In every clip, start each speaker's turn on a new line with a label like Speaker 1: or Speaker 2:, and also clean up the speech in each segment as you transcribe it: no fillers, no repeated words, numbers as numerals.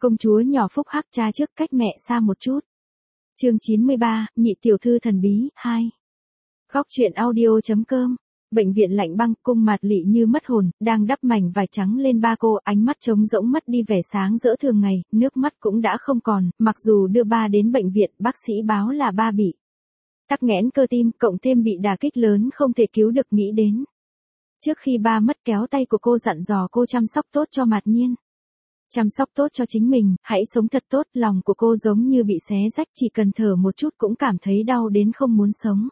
Speaker 1: Công chúa nhỏ phúc hắc cha trước cách mẹ xa một chút. Chương 93, nhị tiểu thư thần bí, 2. Góc truyện audio.com. Bệnh viện lạnh băng, cung Mạt Lị như mất hồn, đang đắp mảnh vải trắng lên ba cô, ánh mắt trống rỗng mất đi vẻ sáng rỡ thường ngày, nước mắt cũng đã không còn, mặc dù đưa ba đến bệnh viện, bác sĩ báo là ba bị tắc nghẽn cơ tim, cộng thêm bị đả kích lớn không thể cứu được nghĩ đến. Trước khi ba mất kéo tay của cô dặn dò cô chăm sóc tốt cho Mạt Nhiên. Chăm sóc tốt cho chính mình, hãy sống thật tốt, lòng của cô giống như bị xé rách, chỉ cần thở một chút cũng cảm thấy đau đến không muốn sống.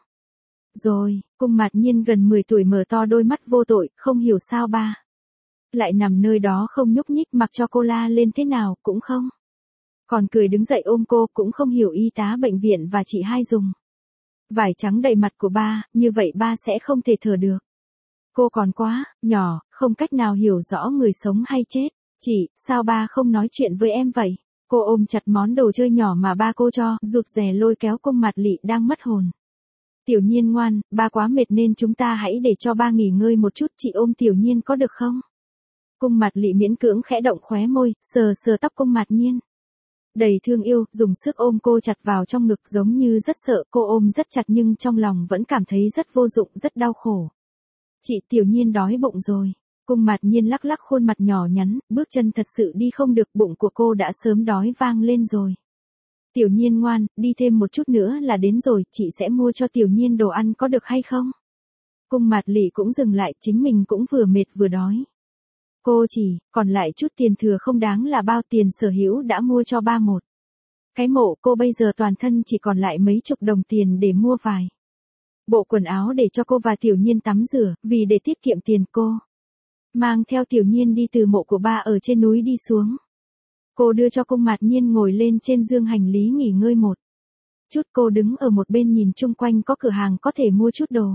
Speaker 1: Rồi, cung Mạt Nhiên gần 10 tuổi mở to đôi mắt vô tội, không hiểu sao ba lại nằm nơi đó không nhúc nhích, mặc cho cô la lên thế nào cũng không. Còn cười đứng dậy ôm cô, cũng không hiểu y tá bệnh viện và chị hai dùng vải trắng đầy mặt của ba, như vậy ba sẽ không thể thở được. Cô còn quá nhỏ, không cách nào hiểu rõ người sống hay chết. Chị, sao ba không nói chuyện với em vậy? Cô ôm chặt món đồ chơi nhỏ mà ba cô cho, rụt rè lôi kéo cung Mạt Lị đang mất hồn. Tiểu Nhiên ngoan, ba quá mệt nên chúng ta hãy để cho ba nghỉ ngơi một chút, chị ôm Tiểu Nhiên có được không? Cung Mạt Lị miễn cưỡng khẽ động khóe môi, sờ sờ tóc cung Mạt Nhiên. Đầy thương yêu, dùng sức ôm cô chặt vào trong ngực, giống như rất sợ, cô ôm rất chặt nhưng trong lòng vẫn cảm thấy rất vô dụng, rất đau khổ. Chị, Tiểu Nhiên đói bụng rồi. Cung Mạt Nhiên lắc lắc khuôn mặt nhỏ nhắn, bước chân thật sự đi không được, bụng của cô đã sớm đói vang lên rồi. Tiểu Nhiên ngoan, đi thêm một chút nữa là đến rồi, chị sẽ mua cho Tiểu Nhiên đồ ăn có được hay không? Cung Mạt Lị cũng dừng lại, chính mình cũng vừa mệt vừa đói. Cô chỉ, còn lại chút tiền thừa không đáng là bao, tiền sở hữu đã mua cho ba một cái mộ, cô bây giờ toàn thân chỉ còn lại mấy chục đồng tiền để mua vài bộ quần áo để cho cô và Tiểu Nhiên tắm rửa, vì để tiết kiệm tiền cô mang theo Tiểu Nhiên đi từ mộ của ba ở trên núi đi xuống. Cô đưa cho cung Mạt Nhiên ngồi lên trên giường hành lý nghỉ ngơi một chút, cô đứng ở một bên nhìn chung quanh có cửa hàng có thể mua chút đồ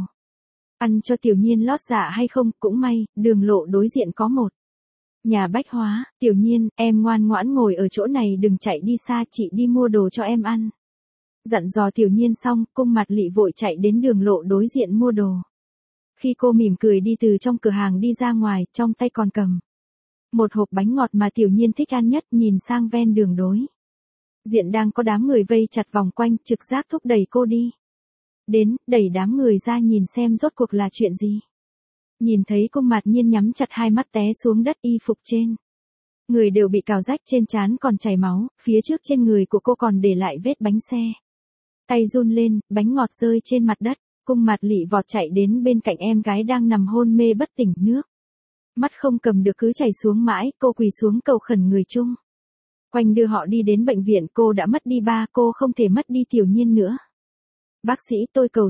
Speaker 1: ăn cho Tiểu Nhiên lót dạ hay không, cũng may, đường lộ đối diện có một nhà bách hóa. Tiểu Nhiên, em ngoan ngoãn ngồi ở chỗ này đừng chạy đi xa, chị đi mua đồ cho em ăn. Dặn dò Tiểu Nhiên xong, cung Mạt Lị vội chạy đến đường lộ đối diện mua đồ. Khi cô mỉm cười đi từ trong cửa hàng đi ra ngoài, trong tay còn cầm một hộp bánh ngọt mà Tiểu Nhiên thích ăn nhất, nhìn sang ven đường đối diện đang có đám người vây chặt vòng quanh, trực giác thúc đẩy cô đi đến, đẩy đám người ra nhìn xem rốt cuộc là chuyện gì. Nhìn thấy cung Mạt Nhiên nhắm chặt hai mắt té xuống đất, y phục trên người đều bị cào rách, trên trán còn chảy máu, phía trước trên người của cô còn để lại vết bánh xe. Tay run lên, bánh ngọt rơi trên mặt đất, cung Mạt Lị vọt chạy đến bên cạnh em gái đang nằm hôn mê bất tỉnh, nước mắt không cầm được cứ chảy xuống mãi, cô quỳ xuống cầu khẩn người chung quanh đưa họ đi đến bệnh viện. Cô đã mất đi ba, cô không thể mất đi Tiểu Nhiên nữa. Bác sĩ, tôi cầu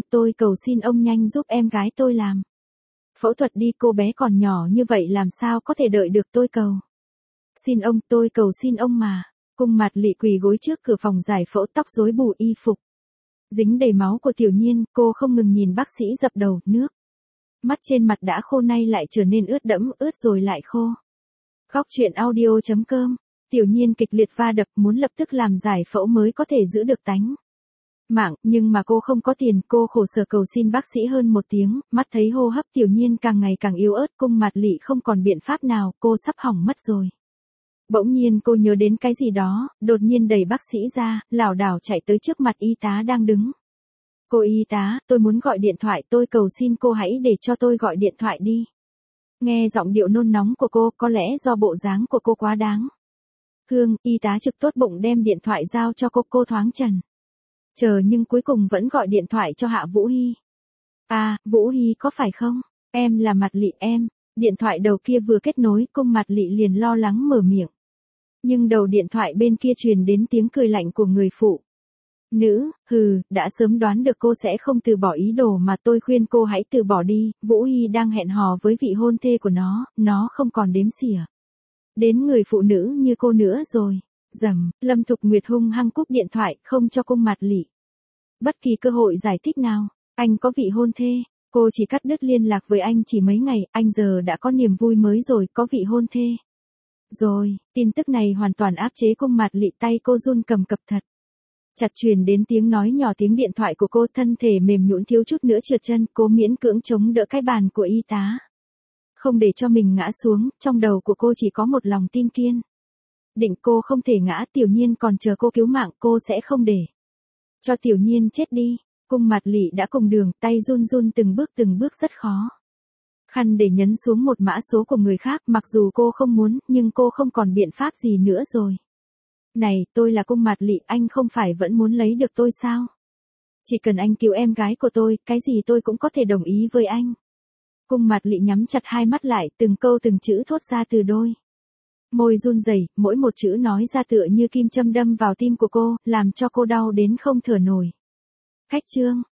Speaker 1: xin ông nhanh giúp em gái tôi làm phẫu thuật đi, cô bé còn nhỏ như vậy làm sao có thể đợi được, tôi cầu xin ông mà. Cung Mạt Lị quỳ gối trước cửa phòng giải phẫu, tóc rối bù, y phục dính đầy máu của Tiểu Nhiên, cô không ngừng nhìn bác sĩ dập đầu, nước mắt trên mặt đã khô nay lại trở nên ướt đẫm, ướt rồi lại khô. Góc truyện audio.com. Tiểu Nhiên kịch liệt va đập, muốn lập tức làm giải phẫu mới có thể giữ được tánh mạng, nhưng mà cô không có tiền, cô khổ sở cầu xin bác sĩ hơn một tiếng, mắt thấy hô hấp Tiểu Nhiên càng ngày càng yếu ớt, cung Mạt Lị không còn biện pháp nào, cô sắp hỏng mất rồi. Bỗng nhiên cô nhớ đến cái gì đó, đột nhiên đẩy bác sĩ ra, lảo đảo chạy tới trước mặt y tá đang đứng. Cô y tá, tôi muốn gọi điện thoại, tôi cầu xin cô hãy để cho tôi gọi điện thoại đi. Nghe giọng điệu nôn nóng của cô, có lẽ do bộ dáng của cô quá đáng thương, y tá trực tốt bụng đem điện thoại giao cho cô thoáng chần chờ nhưng cuối cùng vẫn gọi điện thoại cho Hạ Vũ Hy. À, Vũ Hy có phải không? Em là Mạt Lị em. Điện thoại đầu kia vừa kết nối, cung Mạt Lị liền lo lắng mở miệng. Nhưng đầu điện thoại bên kia truyền đến tiếng cười lạnh của người phụ nữ, đã sớm đoán được cô sẽ không từ bỏ ý đồ mà tôi khuyên cô hãy từ bỏ đi, Vũ Hy đang hẹn hò với vị hôn thê của nó không còn đếm xỉa đến người phụ nữ như cô nữa rồi. Dầm, Lâm Thục Nguyệt hung hăng cúp điện thoại, không cho cung Mạt Lị bất kỳ cơ hội giải thích nào. Anh có vị hôn thê, cô chỉ cắt đứt liên lạc với anh chỉ mấy ngày, anh giờ đã có niềm vui mới rồi, có vị hôn thê rồi. Tin tức này hoàn toàn áp chế cung Mạt Lị, tay cô run cầm cập thật chặt, truyền đến tiếng nói nhỏ, tiếng điện thoại của cô, thân thể mềm nhũn thiếu chút nữa trượt chân, cô miễn cưỡng chống đỡ cái bàn của y tá không để cho mình ngã xuống, trong đầu của cô chỉ có một lòng tin kiên Định cô không thể ngã, Tiểu Nhiên còn chờ cô cứu mạng, cô sẽ không để cho Tiểu Nhiên chết đi. Cung Mạt Lị đã cùng đường, tay run run từng bước rất khó khăn để nhấn xuống một mã số của người khác, mặc dù cô không muốn, nhưng cô không còn biện pháp gì nữa rồi. Này, tôi là Cung Mạt Lị, anh không phải vẫn muốn lấy được tôi sao? Chỉ cần anh cứu em gái của tôi, cái gì tôi cũng có thể đồng ý với anh. Cung Mạt Lị nhắm chặt hai mắt lại, từng câu từng chữ thốt ra từ đôi môi run rẩy, mỗi một chữ nói ra tựa như kim châm đâm vào tim của cô, làm cho cô đau đến không thở nổi. Khách Trương,